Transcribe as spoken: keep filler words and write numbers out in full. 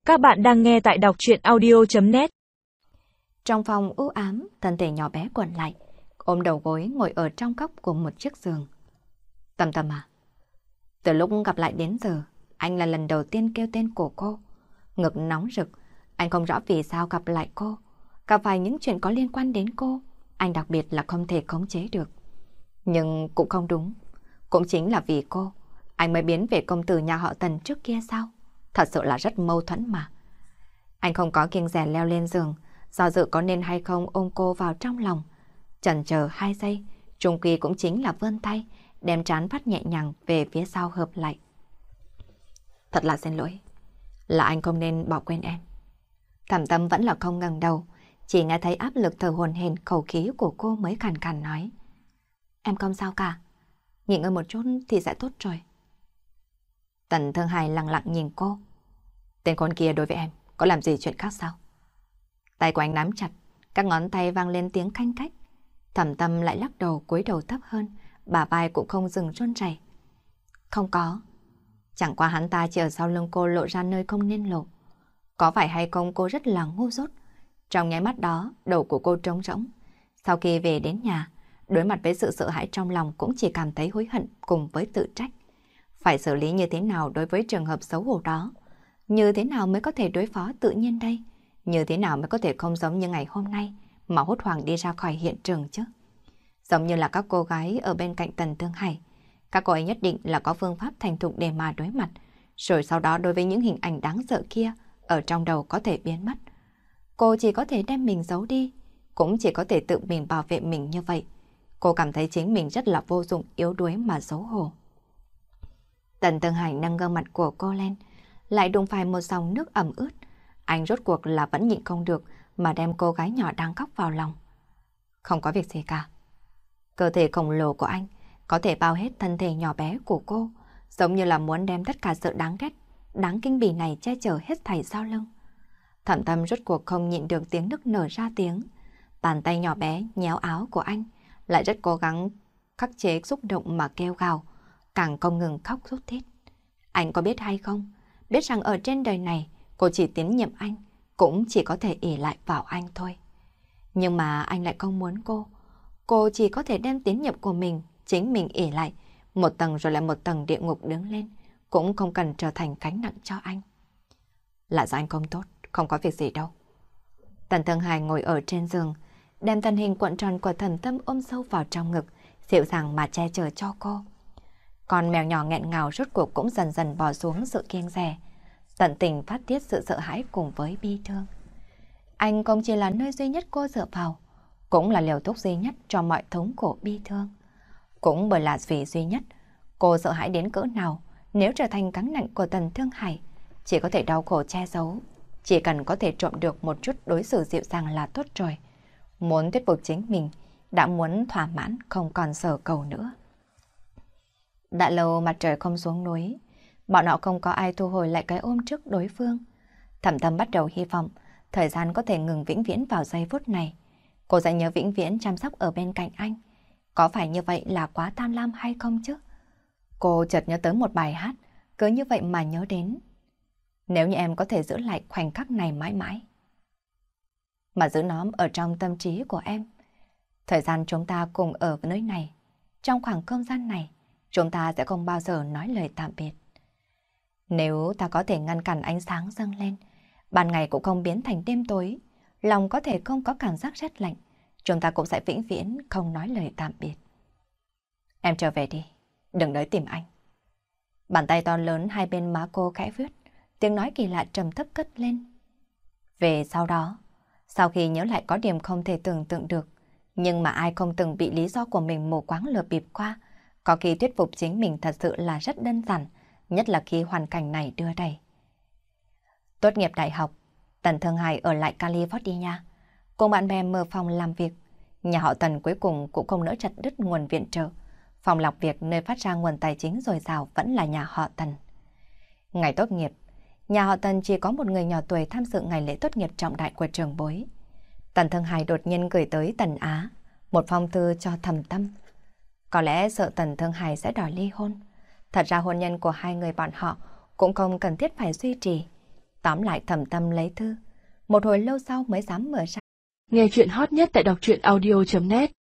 Các bạn đang nghe tại đọc truyện audio chấm net. Trong phòng u ám, thân thể nhỏ bé quằn lại, ôm đầu gối ngồi ở trong góc của một chiếc giường. Tâm Tâm à? Từ lúc gặp lại đến giờ, anh là lần đầu tiên kêu tên của cô. Ngực nóng rực, anh không rõ vì sao gặp lại cô. Gặp phải những chuyện có liên quan đến cô, anh đặc biệt là không thể khống chế được. Nhưng cũng không đúng. Cũng chính là vì cô, anh mới biến về công tử nhà họ Tần trước kia sao? Thật sự là rất mâu thuẫn mà. Anh không có kiêng dè leo lên giường, do dự có nên hay không ôm cô vào trong lòng. Chần chờ hai giây, chung quy cũng chính là vươn tay, đem trán phát nhẹ nhàng về phía sau hợp lại. Thật là xin lỗi, là anh không nên bỏ quên em. Thẩm Tâm vẫn là không ngẩng đầu, chỉ nghe thấy áp lực thở hổn hển khẩu khí của cô mới khàn khàn nói. Em không sao cả, nghỉ ngơi một chút thì sẽ tốt rồi. Tần Thương Hải lặng lặng nhìn cô. Tên con kia đối với em có làm gì chuyện khác sao? Tay của anh nắm chặt, các ngón tay vang lên tiếng khanh khách. Thẩm Tâm lại lắc đầu, cúi đầu thấp hơn, bả vai cũng không dừng run rẩy. Không có. Chẳng qua hắn ta chỉ ở sau lưng cô lộ ra nơi không nên lộ. Có phải hay không cô rất là ngu dốt. Trong nháy mắt đó, đầu của cô trống rỗng. Sau khi về đến nhà, đối mặt với sự sợ hãi trong lòng cũng chỉ cảm thấy hối hận cùng với tự trách. Phải xử lý như thế nào đối với trường hợp xấu hổ đó? Như thế nào mới có thể đối phó tự nhiên đây? Như thế nào mới có thể không giống như ngày hôm nay mà hốt hoảng đi ra khỏi hiện trường chứ? Giống như là các cô gái ở bên cạnh Tần Thương Hải, các cô ấy nhất định là có phương pháp thành thục để mà đối mặt, rồi sau đó đối với những hình ảnh đáng sợ kia ở trong đầu có thể biến mất. Cô chỉ có thể đem mình giấu đi, cũng chỉ có thể tự mình bảo vệ mình như vậy. Cô cảm thấy chính mình rất là vô dụng, yếu đuối mà xấu hổ. Tần Thương Hải nâng gương mặt của cô lên, lại đụng phải một dòng nước ẩm ướt. Anh rốt cuộc là vẫn nhịn không được mà đem cô gái nhỏ đang khóc vào lòng. Không có việc gì cả. Cơ thể khổng lồ của anh có thể bao hết thân thể nhỏ bé của cô, giống như là muốn đem tất cả sự đáng ghét, đáng kinh bỉ này che chở hết thảy sau lưng. Thẩm Tâm rốt cuộc không nhịn được tiếng nức nở ra tiếng. Bàn tay nhỏ bé nhéo áo của anh, lại rất cố gắng khắc chế xúc động mà kêu gào, càng không ngừng khóc thút thít. Anh có biết hay không? Biết rằng ở trên đời này, cô chỉ tín nhiệm anh, cũng chỉ có thể ỷ lại vào anh thôi. Nhưng mà anh lại không muốn cô. Cô chỉ có thể đem tín nhiệm của mình, chính mình ỷ lại, một tầng rồi lại một tầng địa ngục đứng lên, cũng không cần trở thành gánh nặng cho anh. Là do anh không tốt, không có việc gì đâu. Tần Thương Hải ngồi ở trên giường, đem thân hình cuộn tròn của Thẩm Tâm ôm sâu vào trong ngực, dịu dàng mà che chở cho cô. Con mèo nhỏ nghẹn ngào rốt cuộc cũng dần dần bỏ xuống sự kiêng dè, tận tình phát tiết sự sợ hãi cùng với bi thương. Anh không chỉ là nơi duy nhất cô dựa vào, cũng là liều thuốc duy nhất cho mọi thống khổ bi thương. Cũng bởi là vì duy nhất, cô sợ hãi đến cỡ nào nếu trở thành gánh nặng của Tần Thương Hải, chỉ có thể đau khổ che giấu, chỉ cần có thể trộm được một chút đối xử dịu dàng là tốt rồi. Muốn thuyết phục chính mình, đã muốn thỏa mãn không còn sở cầu nữa. Đã lâu mặt trời không xuống núi, bọn họ không có ai thu hồi lại cái ôm trước đối phương. Thẩm Tâm bắt đầu hy vọng thời gian có thể ngừng vĩnh viễn vào giây phút này. Cô sẽ nhớ vĩnh viễn chăm sóc ở bên cạnh anh. Có phải như vậy là quá tham lam hay không chứ? Cô chợt nhớ tới một bài hát, cứ như vậy mà nhớ đến. Nếu như em có thể giữ lại khoảnh khắc này mãi mãi, mà giữ nó ở trong tâm trí của em, thời gian chúng ta cùng ở nơi này, trong khoảng không gian này, chúng ta sẽ không bao giờ nói lời tạm biệt. Nếu ta có thể ngăn cản ánh sáng dâng lên, ban ngày cũng không biến thành đêm tối, lòng có thể không có cảm giác rét lạnh, chúng ta cũng sẽ vĩnh viễn không nói lời tạm biệt. Em trở về đi, đừng tới tìm anh. Bàn tay to lớn hai bên má cô khẽ vuốt, tiếng nói kỳ lạ trầm thấp cất lên. Về sau đó, sau khi nhớ lại có điểm không thể tưởng tượng được, nhưng mà ai không từng bị lý do của mình mù quáng lừa bịp qua, có khi thuyết phục chính mình thật sự là rất đơn giản, nhất là khi hoàn cảnh này đưa đẩy. Tốt nghiệp đại học, Tần Thương Hải ở lại California, cùng bạn bè mở phòng làm việc. Nhà họ Tần cuối cùng cũng không nỡ chặt đứt nguồn viện trợ. Phòng lọc việc nơi phát ra nguồn tài chính dồi dào vẫn là nhà họ Tần. Ngày tốt nghiệp, nhà họ Tần chỉ có một người nhỏ tuổi tham dự ngày lễ tốt nghiệp trọng đại của trường bối. Tần Thương Hải đột nhiên gửi tới Tần Á một phong thư cho Thẩm Tâm. Có lẽ sợ Tần Thương Hải sẽ đòi ly hôn. Thật ra hôn nhân của hai người bọn họ cũng không cần thiết phải duy trì. Tóm lại Thẩm Tâm lấy thư, một hồi lâu sau mới dám mở ra. Nghe chuyện hot nhất tại đọc truyện audio chấm net